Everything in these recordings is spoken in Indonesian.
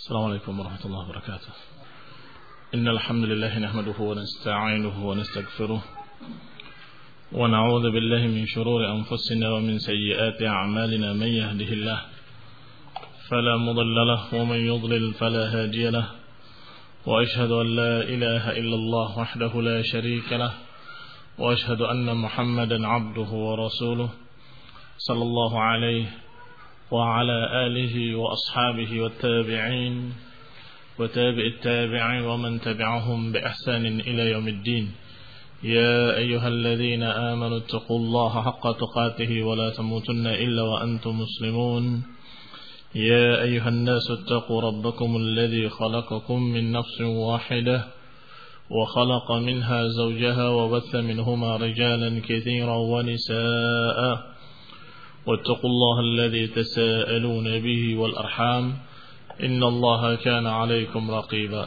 السلام عليكم ورحمة الله وبركاته. إن الحمد لله نحمده ونستعينه ونستغفره ونعوذ بالله من شرور أنفسنا ومن سيئات أعمالنا. من يهده الله فلا مضل له ومن يضلل فلا هادي له، وأشهد أن لا إله إلا الله وحده لا شريك له، وأشهد أن محمدا عبده ورسوله صلى الله عليه وعلى آله وأصحابه والتابعين وتابع التابعين ومن تبعهم بإحسان إلى يوم الدين. يا أيها الذين آمنوا اتقوا الله حق تقاته ولا تموتن إلا وأنتم مسلمون. يا أيها الناس اتقوا ربكم الذي خلقكم من نفس واحدة وخلق منها زوجها وبث منهما رجالا كثيرا ونساء، واتقوا الله الذي تساءلون به والأرحام إن الله كان عليكم رقيبا.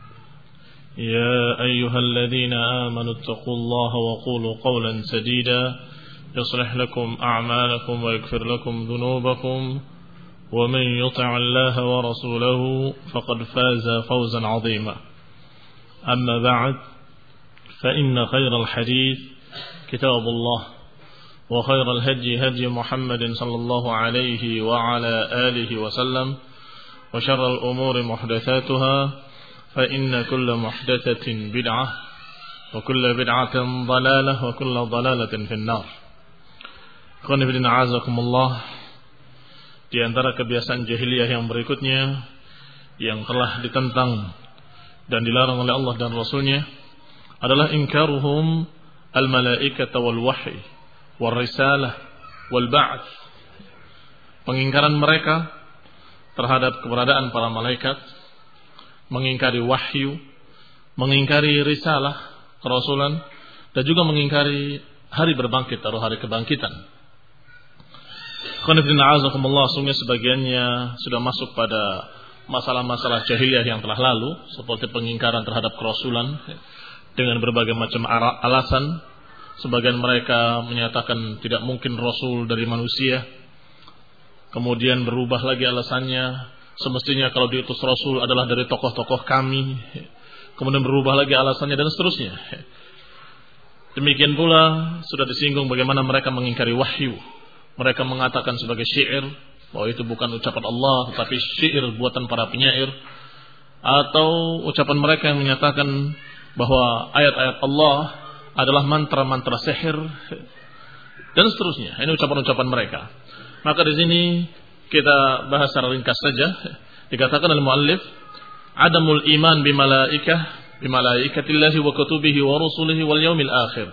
يا أيها الذين آمنوا اتقوا الله وقولوا قولا سديدا يصلح لكم أعمالكم ويغفر لكم ذنوبكم، ومن يطع الله ورسوله فقد فاز فوزا عظيما. أما بعد، فإن خير الحديث كتاب الله، وخير الهدي هدي محمد صلى الله عليه وعلى آله وسلم، وشر الأمور محدثاتها، فإن كل محدثة بدعة وكل بدعة ضلالة وكل ضلالة في النار. Qanifidina azakumullah. Di antara kebiasaan jahiliyah yang berikutnya yang telah ditentang dan dilarang oleh Allah dan Rasulnya adalah inkaruhum al-malaikata wal wahyi wal risalah wal ba'ts. Pengingkaran mereka terhadap keberadaan para malaikat, mengingkari wahyu, mengingkari risalah kerasulan, dan juga mengingkari hari berbangkit atau hari kebangkitan. Sungguh sebagiannya sudah masuk pada masalah-masalah jahiliyah yang telah lalu, seperti pengingkaran terhadap kerasulan dengan berbagai macam alasan. Sebagian mereka menyatakan tidak mungkin rasul dari manusia, kemudian berubah lagi alasannya, semestinya kalau diutus rasul adalah dari tokoh-tokoh kami, kemudian berubah lagi alasannya, dan seterusnya. Demikian pula sudah disinggung bagaimana mereka mengingkari wahyu. Mereka mengatakan sebagai syair bahwa itu bukan ucapan Allah, tetapi syair buatan para penyair. Atau ucapan mereka yang menyatakan bahwa ayat-ayat Allah adalah mantra-mantra sihir, dan seterusnya. Ini ucapan-ucapan mereka. Maka di sini kita bahas secara ringkas saja. Dikatakan oleh muallif, adamul iman bimalaikatillahi wa kutubihi wa rusulihi wal yaumil akhir.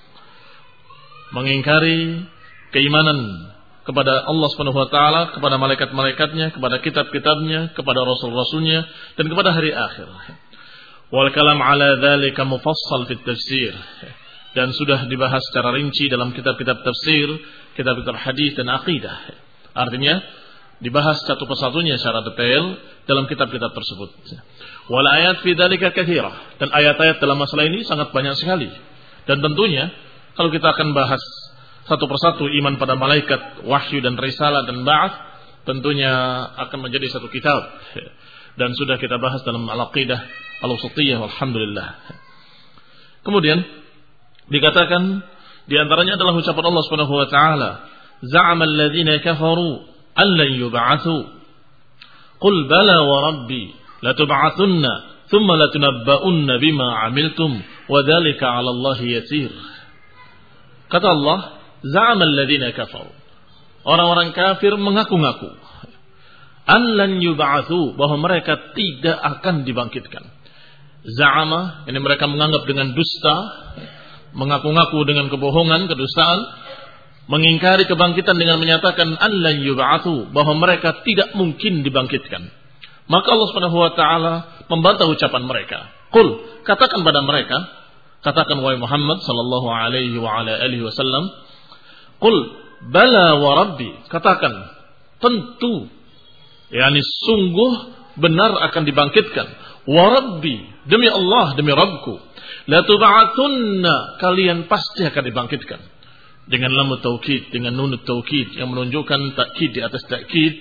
Mengingkari keimanan kepada Allah Subhanahu wa taala, kepada malaikat-malaikatnya, kepada kitab-kitabnya, kepada rasul-rasulnya, dan kepada hari akhir. Wal kalam ala dzalika mufassal fit tafsir, dan sudah dibahas secara rinci dalam kitab-kitab tafsir, kitab-kitab hadis dan akidah. Artinya dibahas satu persatunya secara detail dalam kitab-kitab tersebut. Wal ayat fi dzalika katsirah, dan ayat-ayat dalam masalah ini sangat banyak sekali. Dan tentunya kalau kita akan bahas satu persatu iman pada malaikat, wahyu dan risalah dan ba'ats, tentunya akan menjadi satu kitab. Dan sudah kita bahas dalam al-aqidah al-wasatiyah, alhamdulillah. Kemudian dikatakan di antaranya adalah ucapan Allah Subhanahu wa taala, za'ama alladziina kafaru an lan yub'atsu qul bala wa rabbi latub'atsunna thumma latunabba'unna bima 'amiltum wa dzalika 'ala Allahi yasir. Kata Allah, za'ama alladziina kafaru, orang-orang kafir mengaku-ngaku, an lan yub'atsu, bahwa mereka tidak akan dibangkitkan. Za'ama, ini mereka menganggap dengan dusta, mengaku-ngaku dengan kebohongan, kedustaan, mengingkari kebangkitan dengan menyatakan an lan yub'atsu, bahwa mereka tidak mungkin dibangkitkan. Maka Allah Subhanahu wa taala membantah ucapan mereka. Qul, katakan pada mereka, katakan wahai Muhammad sallallahu alaihi wa ala alihi wasallam, qul bala wa rabbi, katakan tentu, yakni sungguh benar akan dibangkitkan. Wa rabbi, demi Allah, demi Rabbku, la tub'atsunna, kalian pasti akan dibangkitkan. Dengan lam taukid, dengan nun taukid yang menunjukkan takkid di atas takkid,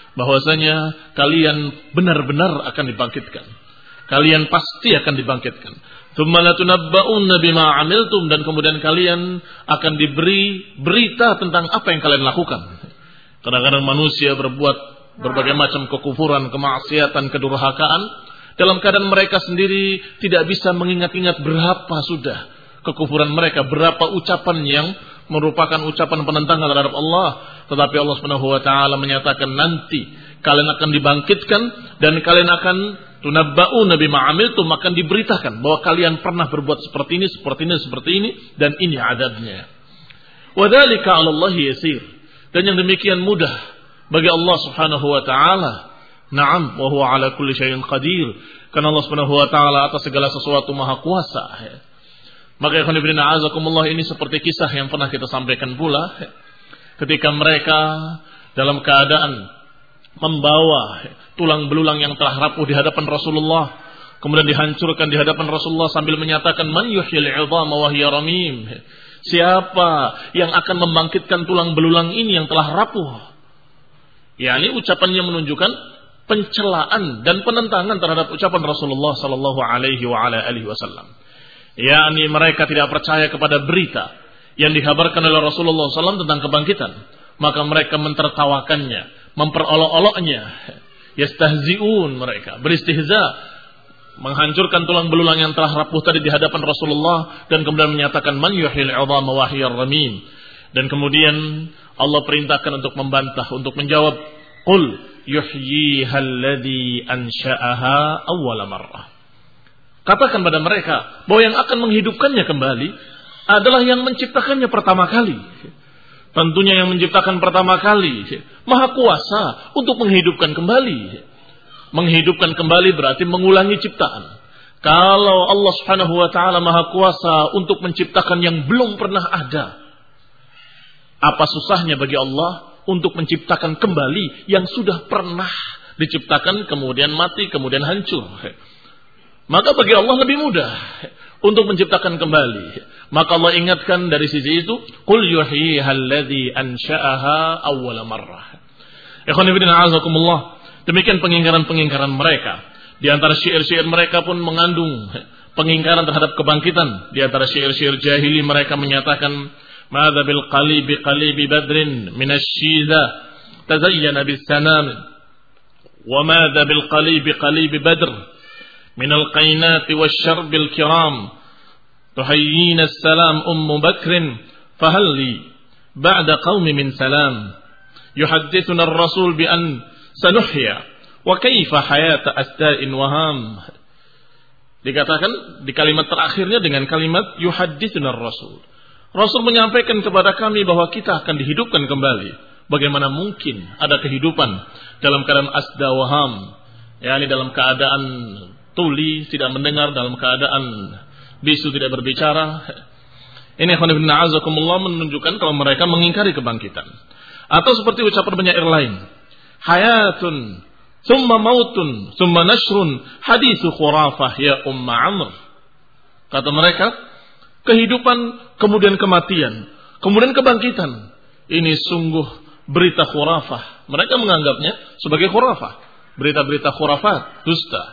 bahwasanya kalian benar-benar akan dibangkitkan. Kalian pasti akan dibangkitkan. Tsumma latunabba'unna bima 'amiltum, dan kemudian kalian akan diberi berita tentang apa yang kalian lakukan. Kadang-kadang manusia berbuat berbagai macam kekufuran, kemaksiatan, kedurhakaan dalam keadaan mereka sendiri tidak bisa mengingat-ingat berapa sudah kekufuran mereka, berapa ucapan yang merupakan ucapan penentangan terhadap Allah. Tetapi Allah Subhanahu wa taala menyatakan nanti kalian akan dibangkitkan dan kalian akan tunabba'una bima 'amiltum, akan diberitakan bahwa kalian pernah berbuat seperti ini, seperti ini, seperti ini, dan ini adabnya. Wa dzalika 'ala Allah yasir. Dan yang demikian mudah bagi Allah Subhanahu wa taala. Na'am, wa huwa 'ala kulli syai'in qadir. Karena Allah Subhanahu wa taala atas segala sesuatu maha kuasa. Maka ikhwan fillah azakumullah, ini seperti kisah yang pernah kita sampaikan pula ketika mereka dalam keadaan membawa tulang belulang yang telah rapuh di hadapan Rasulullah, kemudian dihancurkan di hadapan Rasulullah sambil menyatakan man yuhyil 'idhama wa hiya ramim. Siapa yang akan membangkitkan tulang belulang ini yang telah rapuh? Yani ucapannya menunjukkan pencelaan dan penentangan terhadap ucapan Rasulullah sallallahu alaihi wasallam. Yani mereka tidak percaya kepada berita yang dikabarkan oleh Rasulullah SAW tentang kebangkitan. Maka mereka mentertawakannya, memperolok-oloknya. Yastahzi'un, mereka beristihza, menghancurkan tulang belulang yang telah rapuh tadi di hadapan Rasulullah, dan kemudian menyatakan man yuhyil 'idhama wa hiya ramim. Dan kemudian Allah perintahkan untuk membantah, untuk menjawab, qul yuhyihal ladzi ansha'aha awwala marrah. Katakan pada mereka bahwa yang akan menghidupkannya kembali adalah yang menciptakannya pertama kali. Tentunya yang menciptakan pertama kali maha kuasa untuk menghidupkan kembali. Menghidupkan kembali berarti mengulangi ciptaan. Kalau Allah Subhanahu wa taala maha kuasa untuk menciptakan yang belum pernah ada, apa susahnya bagi Allah untuk menciptakan kembali yang sudah pernah diciptakan kemudian mati kemudian hancur? Maka bagi Allah lebih mudah untuk menciptakan kembali. Maka Allah ingatkan dari sisi itu, qul yuhyihal ladzi ansha'aha awwala marrah. Ikhwan fillah azakumullah, demikian pengingkaran-pengingkaran mereka. Di antara syair-syair mereka pun mengandung pengingkaran terhadap kebangkitan. Di antara syair-syair jahili mereka menyatakan, madza bil qalibi badrin minasy-syiza tazayyana bis-sanam wa madza bil qalibi badr من القينات والشرب الكرام تحيينا السلام بكر فهل لي بعد قوم من سلام يحدثنا الرسول بأن سنحيا وكيف حياة أستاء وهام. Dikatakan di kalimat terakhirnya dengan kalimat yuhaddithuna rasul. Rasul menyampaikan kepada kami bahwa kita akan dihidupkan kembali. Bagaimana mungkin ada kehidupan dalam keadaan asda waham, yakni dalam keadaan tuli, tidak mendengar, dalam keadaan bisu, tidak berbicara. Ini ikhwan fillah azakumullah menunjukkan kalau mereka mengingkari kebangkitan. Atau seperti ucapan penyair lain, hayatun summa mautun summa nashrun haditsu khurafah ya umma amr. Kata mereka, kehidupan kemudian kematian, kemudian kebangkitan. Ini sungguh berita khurafah. Mereka menganggapnya sebagai khurafah, berita-berita khurafat, dusta.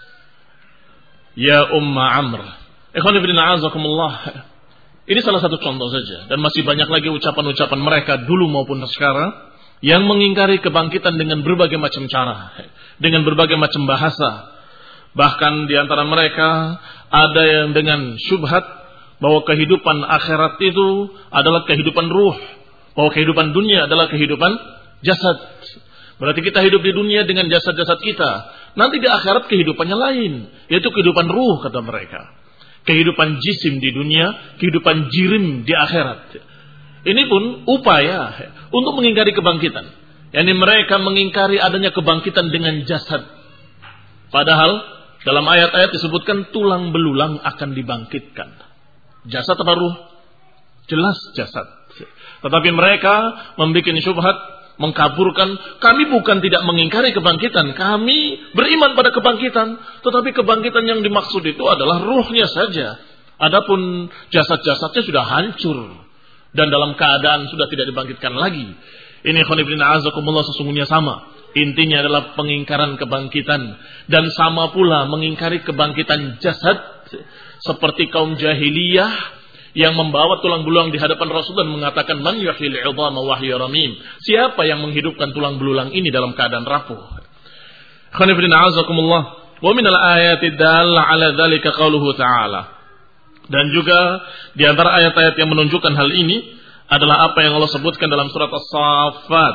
Ya umma amr. Ikhwan fillah azakumullah. Ini salah satu contoh saja, dan masih banyak lagi ucapan-ucapan mereka dulu maupun sekarang yang mengingkari kebangkitan dengan berbagai macam cara, dengan berbagai macam bahasa. Bahkan di antara mereka ada yang dengan syubhat bahwa kehidupan akhirat itu adalah kehidupan ruh, bahwa kehidupan dunia adalah kehidupan jasad. Berarti kita hidup di dunia dengan jasad-jasad kita. Nanti di akhirat kehidupannya lain, yaitu kehidupan ruh, kata mereka. Kehidupan jisim di dunia, kehidupan jirim di akhirat. Ini pun upaya untuk mengingkari kebangkitan. Yani mereka mengingkari adanya kebangkitan dengan jasad. Padahal dalam ayat-ayat disebutkan tulang belulang akan dibangkitkan. Jasad apa ruh? Jelas jasad. Tetapi mereka membuat syubhat, mengkaburkan. Kami bukan tidak mengingkari kebangkitan, kami beriman pada kebangkitan, tetapi kebangkitan yang dimaksud itu adalah ruhnya saja. Adapun jasad-jasadnya sudah hancur dan dalam keadaan sudah tidak dibangkitkan lagi. Ini ikhwan fillah azakumullah sesungguhnya sama. Intinya adalah pengingkaran kebangkitan. Dan sama pula mengingkari kebangkitan jasad. Seperti kaum jahiliyah yang membawa tulang belulang di hadapan Rasul dan mengatakan, man yuhyil 'idhama wa hiya ramim. Siapa yang menghidupkan tulang belulang ini dalam keadaan rapuh? Khonifidina azakumullah. Wa minal ayati dalla ala dzalika qauluhu ta'ala. Dan juga di antara ayat-ayat yang menunjukkan hal ini adalah apa yang Allah sebutkan dalam surat As-Saffat,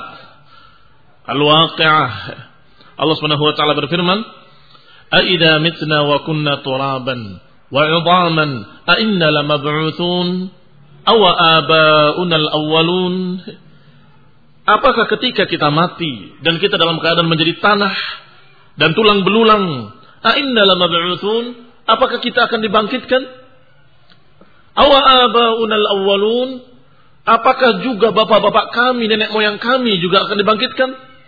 Al-Waqi'ah. Allah Subhanahu wa taala berfirman, "A idza mitna wa kunna turaban wa 'idhaman a inna lamab'utsun aw aba'una al-awwalun." Apakah ketika kita mati dan kita dalam keadaan menjadi tanah dan tulang belulang, a inna lamab'utsun, apakah kita akan dibangkitkan? Awa aba'unal awwalun, apakah juga bapak-bapak kami, nenek moyang kami juga akan dibangkitkan?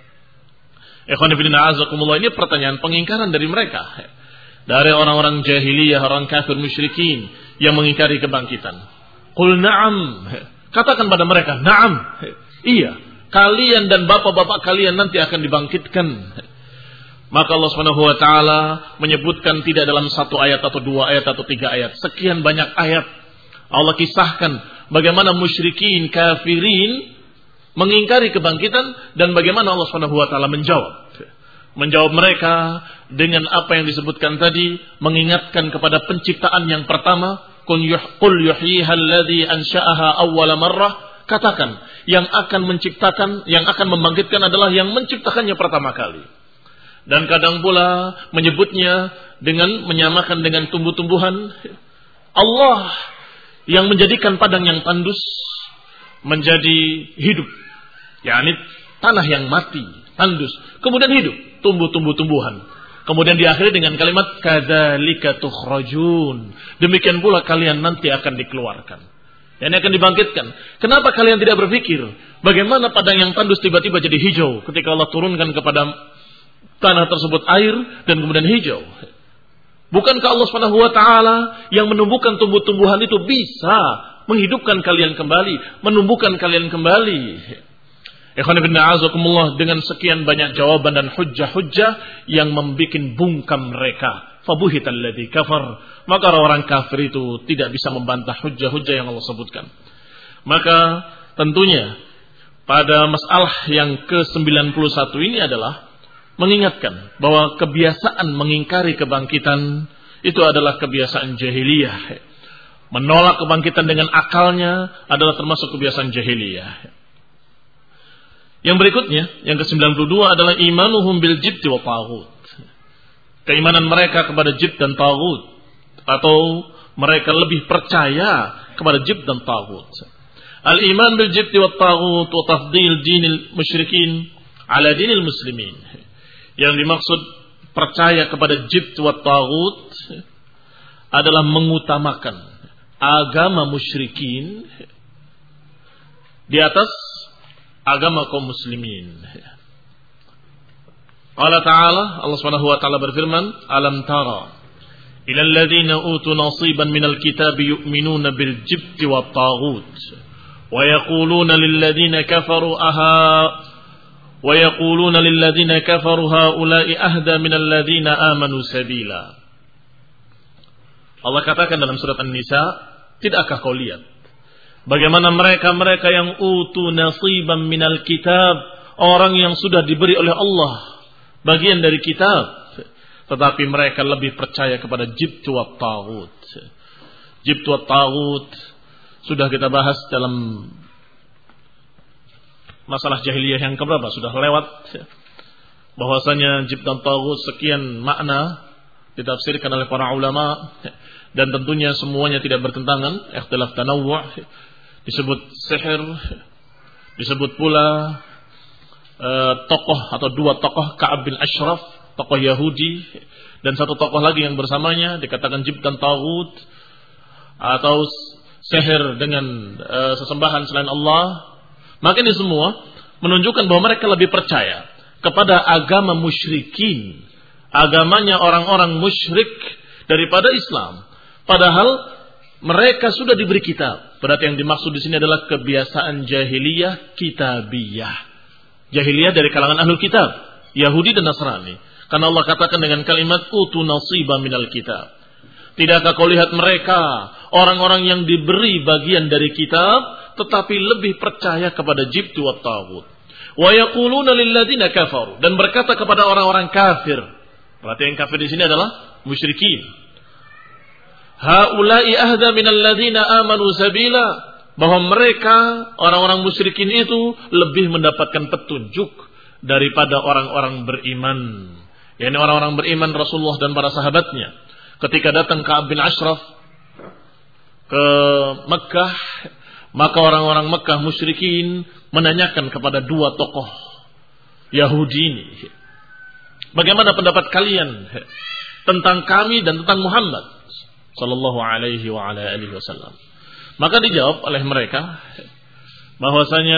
Ikhwan fillah azakumullah, ini pertanyaan pengingkaran dari mereka. Dari orang-orang jahiliyah, orang kafir musyrikin yang mengingkari kebangkitan. Qul na'am, katakan pada mereka, na'am, iya, kalian dan bapak-bapak kalian nanti akan dibangkitkan. Maka Allah Subhanahu wa taala menyebutkan tidak dalam satu ayat atau dua ayat atau tiga ayat, sekian banyak ayat Allah kisahkan bagaimana musyrikin kafirin mengingkari kebangkitan dan bagaimana Allah Subhanahu wa taala menjawab mereka dengan apa yang disebutkan tadi, mengingatkan kepada penciptaan yang pertama, qul yuhyihal ladzi ansha'aha awwala marrah, katakan yang akan menciptakan, yang akan membangkitkan adalah yang menciptakannya pertama kali. Dan kadang pula menyebutnya dengan menyamakan dengan tumbuh-tumbuhan. Allah yang menjadikan padang yang tandus menjadi hidup, yakni tanah yang mati, tandus, kemudian hidup, tumbuh-tumbuhan. Kemudian diakhiri dengan kalimat kadzalika tukhrajun. Demikian pula kalian nanti akan dikeluarkan. Dan akan dibangkitkan. Kenapa kalian tidak berpikir bagaimana padang yang tandus tiba-tiba jadi hijau ketika Allah turunkan kepada tanah tersebut air dan kemudian hijau? Bukankah Allah Subhanahu wa taala yang menumbuhkan tumbuh-tumbuhan itu bisa menghidupkan kalian kembali, menumbuhkan kalian kembali? Ikhwan fillah azakumullah, dengan sekian banyak jawaban dan hujjah-hujjah yang membuat bungkam mereka. Fabuhital ladzi kafar, maka orang kafir itu tidak bisa membantah hujjah-hujjah yang Allah sebutkan. Maka tentunya pada masalah yang ke-91 ini adalah mengingatkan bahwa kebiasaan mengingkari kebangkitan itu adalah kebiasaan jahiliyah. Menolak kebangkitan dengan akalnya adalah termasuk kebiasaan jahiliyah. Yang berikutnya, yang ke-92 adalah imanuhum bil jibti wa taghut. Keimanan mereka kepada jibt dan taghut, atau mereka lebih percaya kepada jibt dan taghut. Al-iman bil jibti wa taghut wa tafdil dinil musyrikin ala dinil muslimin. Yang dimaksud percaya kepada jibt wa taghut adalah mengutamakan agama musyrikin di atas agama kaum muslimin. Allah Ta'ala, Allah Subhanahu wa taala berfirman, "Alam tara ila alladziina utu nasiban minal kitabi yu'minuna bil jibti wat taghut wa yaquluna lil ladziina kafaru haula'i ahda minal ladziina amanu sabila." Allah katakan dalam surat An-Nisa, tidakkah kau lihat bagaimana mereka yang utu nasiban minal kitab, orang yang sudah diberi oleh Allah bagian dari kitab, tetapi mereka lebih percaya kepada jibt wa taghut. Jibt wa taghut sudah kita bahas dalam masalah jahiliyah yang keberapa, sudah lewat bahwasanya jibt dan taghut sekian makna ditafsirkan oleh para ulama, dan tentunya semuanya tidak bertentangan, ikhtilaf tanawwu'. Disebut sihir, disebut pula tokoh atau dua tokoh, Ka'ab bin Ashraf, tokoh Yahudi, dan satu tokoh lagi yang bersamanya dikatakan jibt dan taghut, atau sihir dengan sesembahan selain Allah. Maka ini semua menunjukkan bahwa mereka lebih percaya kepada agama musyrikin, agamanya orang-orang musyrik daripada Islam. Padahal mereka sudah diberi kitab. Berarti yang dimaksud di sini adalah kebiasaan jahiliyah kitabiyah. Jahiliyah dari kalangan ahlul kitab, Yahudi dan Nasrani. Karena Allah katakan dengan kalimat utu nasiba minal kitab. Tidakkah kau lihat mereka, orang-orang yang diberi bagian dari kitab, tetapi lebih percaya kepada jibtu wa taghut. Wa yaquluna lil ladzina kafaru, dan berkata kepada orang-orang kafir. Berarti yang kafir di sini adalah musyrikin. Haula'i ahda minal ladzina amanu sabila, bahwa mereka orang-orang musyrikin itu lebih mendapatkan petunjuk daripada orang-orang beriman. yakni orang-orang beriman Rasulullah dan para sahabatnya. Ketika datang Ka'ab bin Ashraf ke Mekah, maka orang-orang Mekah musyrikin menanyakan kepada dua tokoh Yahudi ini, bagaimana pendapat kalian tentang kami dan tentang Muhammad sallallahu alaihi wa ala alihi wasallam? Maka dijawab oleh mereka bahwasanya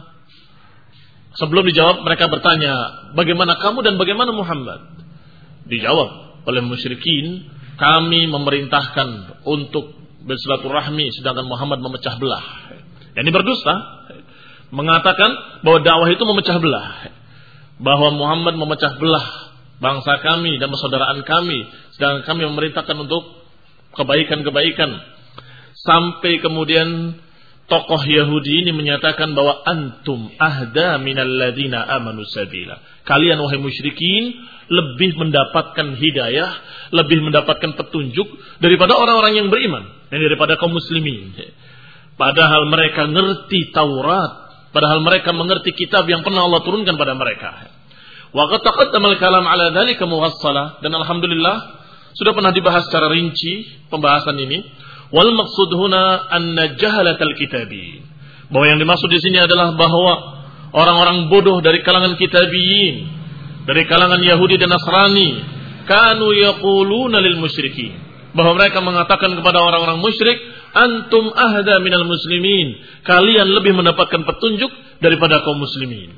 sebelum dijawab mereka bertanya, bagaimana kamu dan bagaimana Muhammad? Dijawab oleh musyrikin, kami memerintahkan untuk bersilaturahmi sedangkan Muhammad memecah belah. Ini berdusta, mengatakan bahwa dakwah itu memecah belah, bahwa Muhammad memecah belah bangsa kami dan persaudaraan kami, sedangkan kami memerintahkan untuk kebaikan-kebaikan. Sampai kemudian tokoh Yahudi ini menyatakan bahwa antum ahda minal ladina amanu sabila. Kalian wahai musyrikin lebih mendapatkan hidayah, lebih mendapatkan petunjuk daripada orang-orang yang beriman dan daripada kaum muslimin. Padahal mereka ngerti Taurat, padahal mereka mengerti kitab yang pernah Allah turunkan pada mereka. Wa qad taqaddama al-kalam ala dzalika muwassalah, dan alhamdulillah sudah pernah dibahas secara rinci pembahasan ini. Wal maqsud huna anna jahalatal kitabiyyin, bahwa yang dimaksud di sini adalah bahwa orang-orang bodoh dari kalangan kitabiyin, dari kalangan Yahudi dan Nasrani, kanu yaquluna lil musyrikin, bahwa mereka mengatakan kepada orang-orang musyrik, antum ahda minal muslimin, kalian lebih mendapatkan petunjuk daripada kaum muslimin.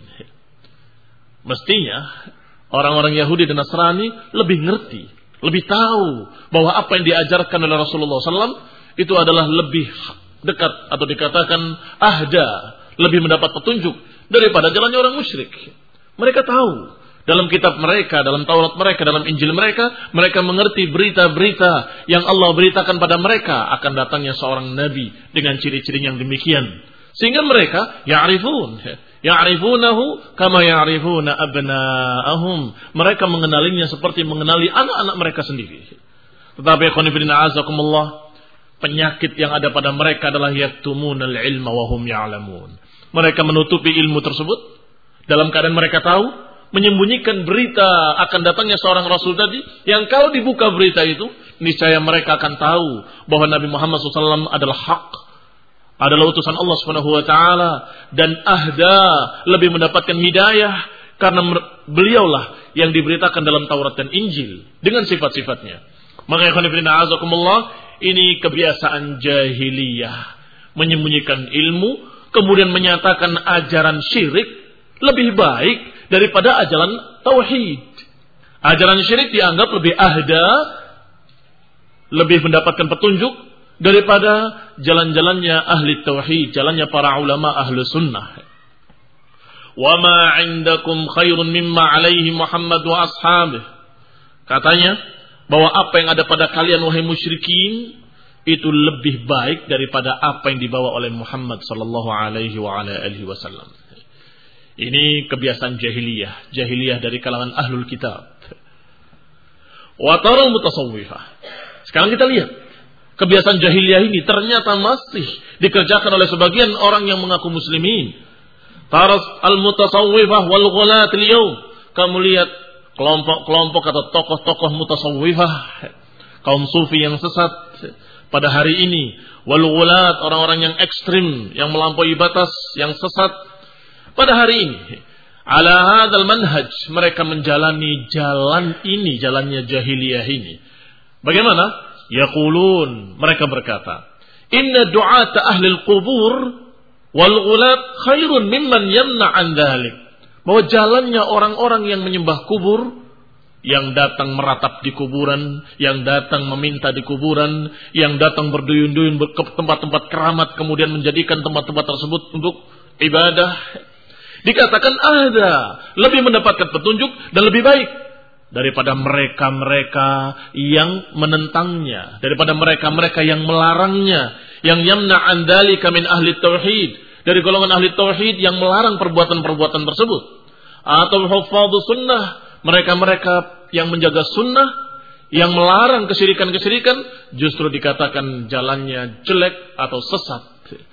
Mestinya orang-orang Yahudi dan Nasrani lebih ngerti, lebih tahu bahwa apa yang diajarkan oleh Rasulullah SAW itu adalah lebih dekat atau dikatakan ahda, lebih mendapat petunjuk daripada jalannya orang musyrik. Mereka tahu dalam kitab mereka, dalam Taurat mereka, dalam Injil mereka, mereka mengerti berita-berita yang Allah beritakan pada mereka akan datangnya seorang nabi dengan ciri-ciri yang demikian. Sehingga mereka ya'rifunahu kama ya'rifuna abna'ahum. Mereka mengenalinya seperti mengenali anak-anak mereka sendiri. Tetapi khonifidina azakumullah, penyakit yang ada pada mereka adalah yaktumunal ilma wa hum ya'lamun. Mereka menutupi ilmu tersebut dalam keadaan mereka tahu, menyembunyikan berita akan datangnya seorang rasul tadi, yang kalau dibuka berita itu, niscaya mereka akan tahu bahwa Nabi Muhammad SAW adalah hak, adalah utusan Allah Subhanahu wa taala, dan ahda, lebih mendapatkan hidayah karena beliaulah yang diberitakan dalam Taurat dan Injil dengan sifat-sifatnya. Maka ikhwan fillah azakumullah, ini kebiasaan jahiliyah, menyembunyikan ilmu, kemudian menyatakan ajaran syirik lebih baik daripada ajaran tauhid. Ajaran syirik dianggap lebih ahda, lebih mendapatkan petunjuk daripada jalan-jalannya ahli tauhid, jalannya para ulama ahli sunnah. Wa ma 'indakum khairun mimma 'alaihi Muhammad wa ashabihi. Katanya bahwa apa yang ada pada kalian wahai musyrikin itu lebih baik daripada apa yang dibawa oleh Muhammad sallallahu alaihi wa ala alihi wasallam. Ini kebiasaan jahiliyah dari kalangan ahlul kitab. Wa taral mutasawwifah. Sekarang kita lihat kebiasaan jahiliyah ini ternyata masih dikerjakan oleh sebagian orang yang mengaku muslimin. Taras al-mutasawwifah wal ghulat al-yawm. Kamu lihat kelompok-kelompok atau tokoh-tokoh mutasawwifah, kaum sufi yang sesat pada hari ini, wal ghulat, orang-orang yang ekstrim, yang melampaui batas, yang sesat pada hari ini. Ala hadzal manhaj, mereka menjalani jalan ini, jalannya jahiliyah ini. Bagaimana? Yaqulun, mereka berkata, inna du'ata ahli al-qubur wal ghulat khairun mimman yamna an dzalik. Bahwa jalannya orang-orang yang menyembah kubur, yang datang meratap di kuburan, yang datang meminta di kuburan, yang datang berduyun-duyun ke tempat-tempat keramat, kemudian menjadikan tempat-tempat tersebut untuk ibadah. Dikatakan ada lebih mendapatkan petunjuk dan lebih baik daripada mereka-mereka yang menentangnya, daripada mereka-mereka yang melarangnya, yang yamna'an dzalika min ahli tauhid, dari golongan ahli tauhid yang melarang perbuatan-perbuatan tersebut, atau hufadzus sunnah, mereka-mereka yang menjaga sunnah, yang melarang kesyirikan-kesyirikan, justru dikatakan jalannya jelek atau sesat.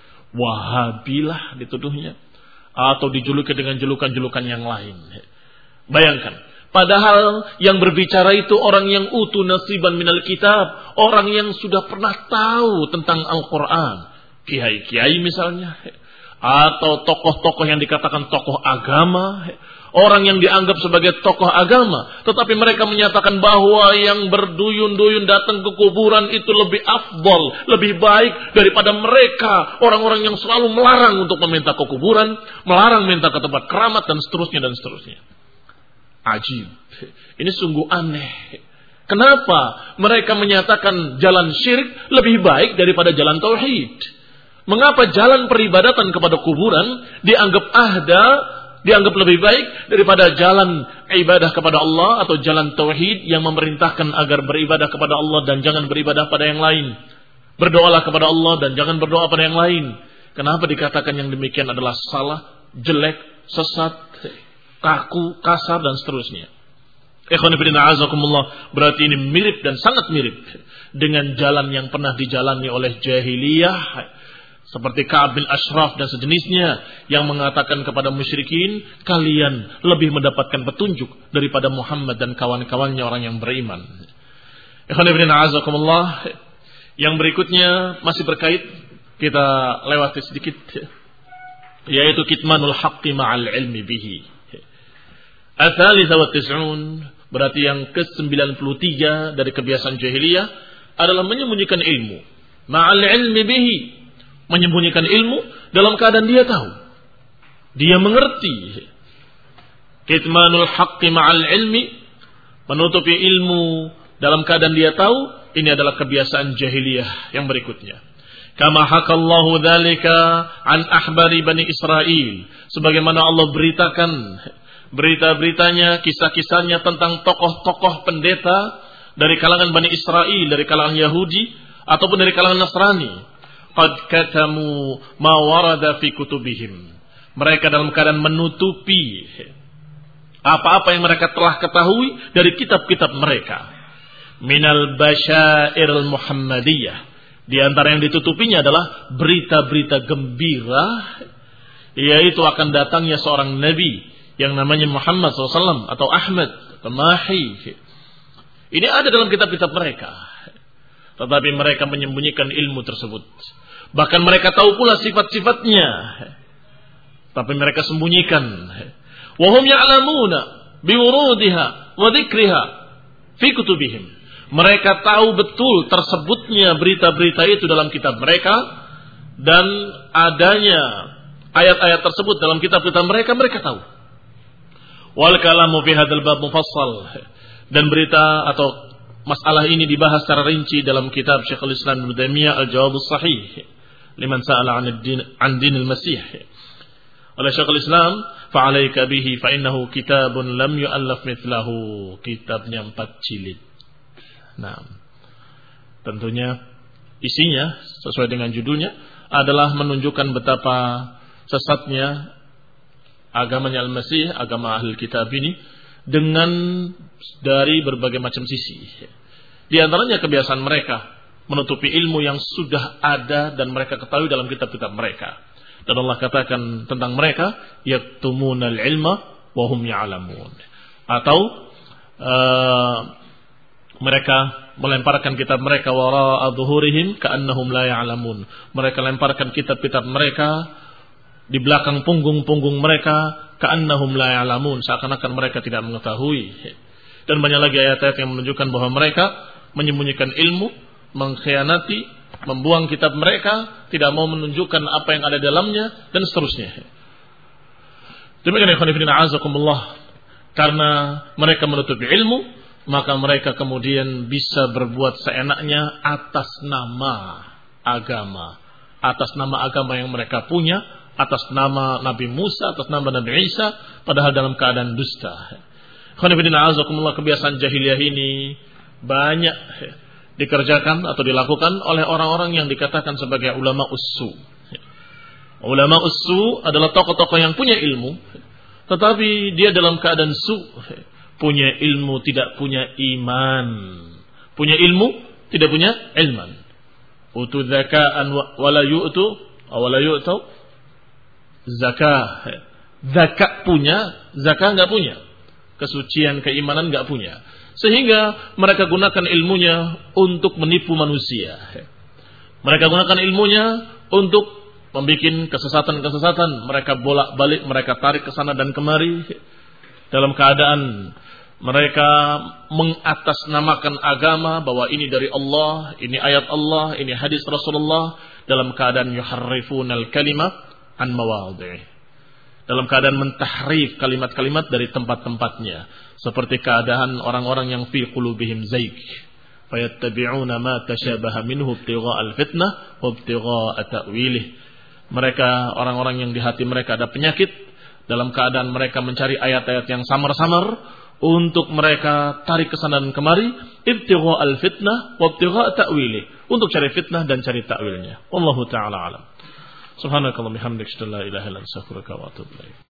Wahabilah dituduhnya, atau dijuluki dengan julukan-julukan yang lain. Bayangkan, padahal yang berbicara itu orang yang utu nasiban minal kitab, orang yang sudah pernah tahu tentang Al-Quran, kiai-kiai misalnya, atau tokoh-tokoh yang dikatakan tokoh agama, orang yang dianggap sebagai tokoh agama, tetapi mereka menyatakan bahwa yang berduyun-duyun datang ke kuburan itu lebih afdal, lebih baik daripada mereka, orang-orang yang selalu melarang untuk meminta ke kuburan, melarang minta ke tempat keramat, dan seterusnya dan seterusnya. Ajib. Ini sungguh aneh. Kenapa mereka menyatakan jalan syirik lebih baik daripada jalan tauhid? Mengapa jalan peribadatan kepada kuburan dianggap lebih baik daripada jalan ibadah kepada Allah atau jalan tauhid yang memerintahkan agar beribadah kepada Allah dan jangan beribadah pada yang lain? Berdoalah kepada Allah dan jangan berdoa pada yang lain. Kenapa dikatakan yang demikian adalah salah, jelek, sesat, kaku, kasar, dan seterusnya? Ikhwan fillah azakumullah, berarti ini mirip dan sangat mirip dengan jalan yang pernah dijalani oleh jahiliyah, seperti Ka'ab bin Ashraf dan sejenisnya, yang mengatakan kepada musyrikin, kalian lebih mendapatkan petunjuk daripada Muhammad dan kawan-kawannya orang yang beriman. Ikhwan fillah azakumullah, yang berikutnya masih berkait, kita lewati sedikit, yaitu kitmanul haqqi ma'al ilmi bihi. Al-Thalithah wa Tis'un, berarti yang ke-93 dari kebiasaan jahiliyah adalah menyembunyikan ilmu. Ma'al ilmi bihi, menyembunyikan ilmu dalam keadaan dia tahu, dia mengerti. Kitmanul haqqi ma'al ilmi, menutupi ilmu dalam keadaan dia tahu, ini adalah kebiasaan jahiliyah yang berikutnya. Kama hakallahu dzalika an ahbari Bani Israil, sebagaimana Allah beritakan berita-beritanya, kisah-kisahnya tentang tokoh-tokoh pendeta dari kalangan Bani Israil, dari kalangan Yahudi ataupun dari kalangan Nasrani. Qad katamu ma warada fi kutubihim, mereka dalam keadaan menutupi apa-apa yang mereka telah ketahui dari kitab-kitab mereka. Minal basyairil muhammadiyah, di antara yang ditutupinya adalah berita-berita gembira, yaitu akan datangnya seorang nabi yang namanya Muhammad SAW atau Ahmad atau Mahi. Ini ada dalam kitab-kitab mereka, tetapi mereka menyembunyikan ilmu tersebut. Bahkan mereka tahu pula sifat-sifatnya, tapi mereka sembunyikan. Wahum ya'lamuna biwurudiha wa dzikriha fi kutubihim, mereka tahu betul tersebutnya berita-berita itu dalam kitab mereka, dan adanya ayat-ayat tersebut dalam kitab-kitab mereka, mereka tahu. Wal kalamu fi hadzal bab mufassal, dan berita atau masalah ini dibahas secara rinci dalam kitab Syekhul Islam Ibnu Taimiyah Al-Jawabus Shahih liman sa'ala 'an dinil Masih. Oleh Syekhul Islam, fa 'alaika bihi fa innahu kitabun lam yu'allaf mithlahu, kitabnya 4 jilid. Nah, tentunya isinya sesuai dengan judulnya adalah menunjukkan betapa sesatnya agamanya Al-Masih, agama Ahlul Kitab ini, dengan dari berbagai macam sisi. Di antaranya kebiasaan mereka menutupi ilmu yang sudah ada dan mereka ketahui dalam kitab-kitab mereka. Dan Allah katakan tentang mereka, yaktumunal ilma wa hum ya'lamun. Atau mereka melemparkan kitab mereka wara'a dhuhurihim ka'annahum la ya'lamun. Mereka lemparkan kitab-kitab mereka di belakang punggung-punggung mereka, ka'annahum la ya'lamun, seakan-akan mereka tidak mengetahui. Dan banyak lagi ayat-ayat yang menunjukkan bahwa mereka menyembunyikan ilmu, mengkhianati, membuang kitab mereka, tidak mau menunjukkan apa yang ada dalamnya, dan seterusnya. Demikian ikhwan fillah a'azakumullah, karena mereka menutupi ilmu, maka mereka kemudian bisa berbuat seenaknya atas nama agama, atas nama agama yang mereka punya, atas nama Nabi Musa, atas nama Nabi Isa, padahal dalam keadaan dusta. Kebiasaan jahiliyah ini banyak dikerjakan atau dilakukan oleh orang-orang yang dikatakan sebagai ulama ussu. Ulama ussu adalah tokoh-tokoh yang punya ilmu, tetapi dia dalam keadaan su, punya ilmu tidak punya iman, punya ilmu tidak punya ilman. Utu zaka'an wala yu'tu zakah. Zakat punya, zakah enggak punya. Kesucian keimanan enggak punya. Sehingga mereka gunakan ilmunya untuk menipu manusia. Mereka gunakan ilmunya untuk membuat kesesatan-kesesatan. Mereka bolak-balik, mereka tarik ke sana dan kemari. Dalam keadaan mereka mengatasnamakan agama bahwa ini dari Allah, ini ayat Allah, ini hadis Rasulullah, dalam keadaan yuharrifunal kalimat an mawadhi'i. Dalam keadaan mentahrif kalimat-kalimat dari tempat-tempatnya, seperti keadaan orang-orang yang fi qulubihim zaig, fayattabi'una ma tashabaha minhu ibtigha'al fitnah wa ibtigha'a ta'wilih. Mereka orang-orang yang di hati mereka ada penyakit, dalam keadaan mereka mencari ayat-ayat yang samar-samar untuk mereka tarik ke sana dan kemari, ibtigha'al fitnah wa ibtigha'a ta'wilih, untuk cari fitnah dan cari ta'wilnya. Wallahu ta'ala alam. Subhanakallahumma bihamdika, la ilaha illa anta, astaghfiruka wa atubu ilaik.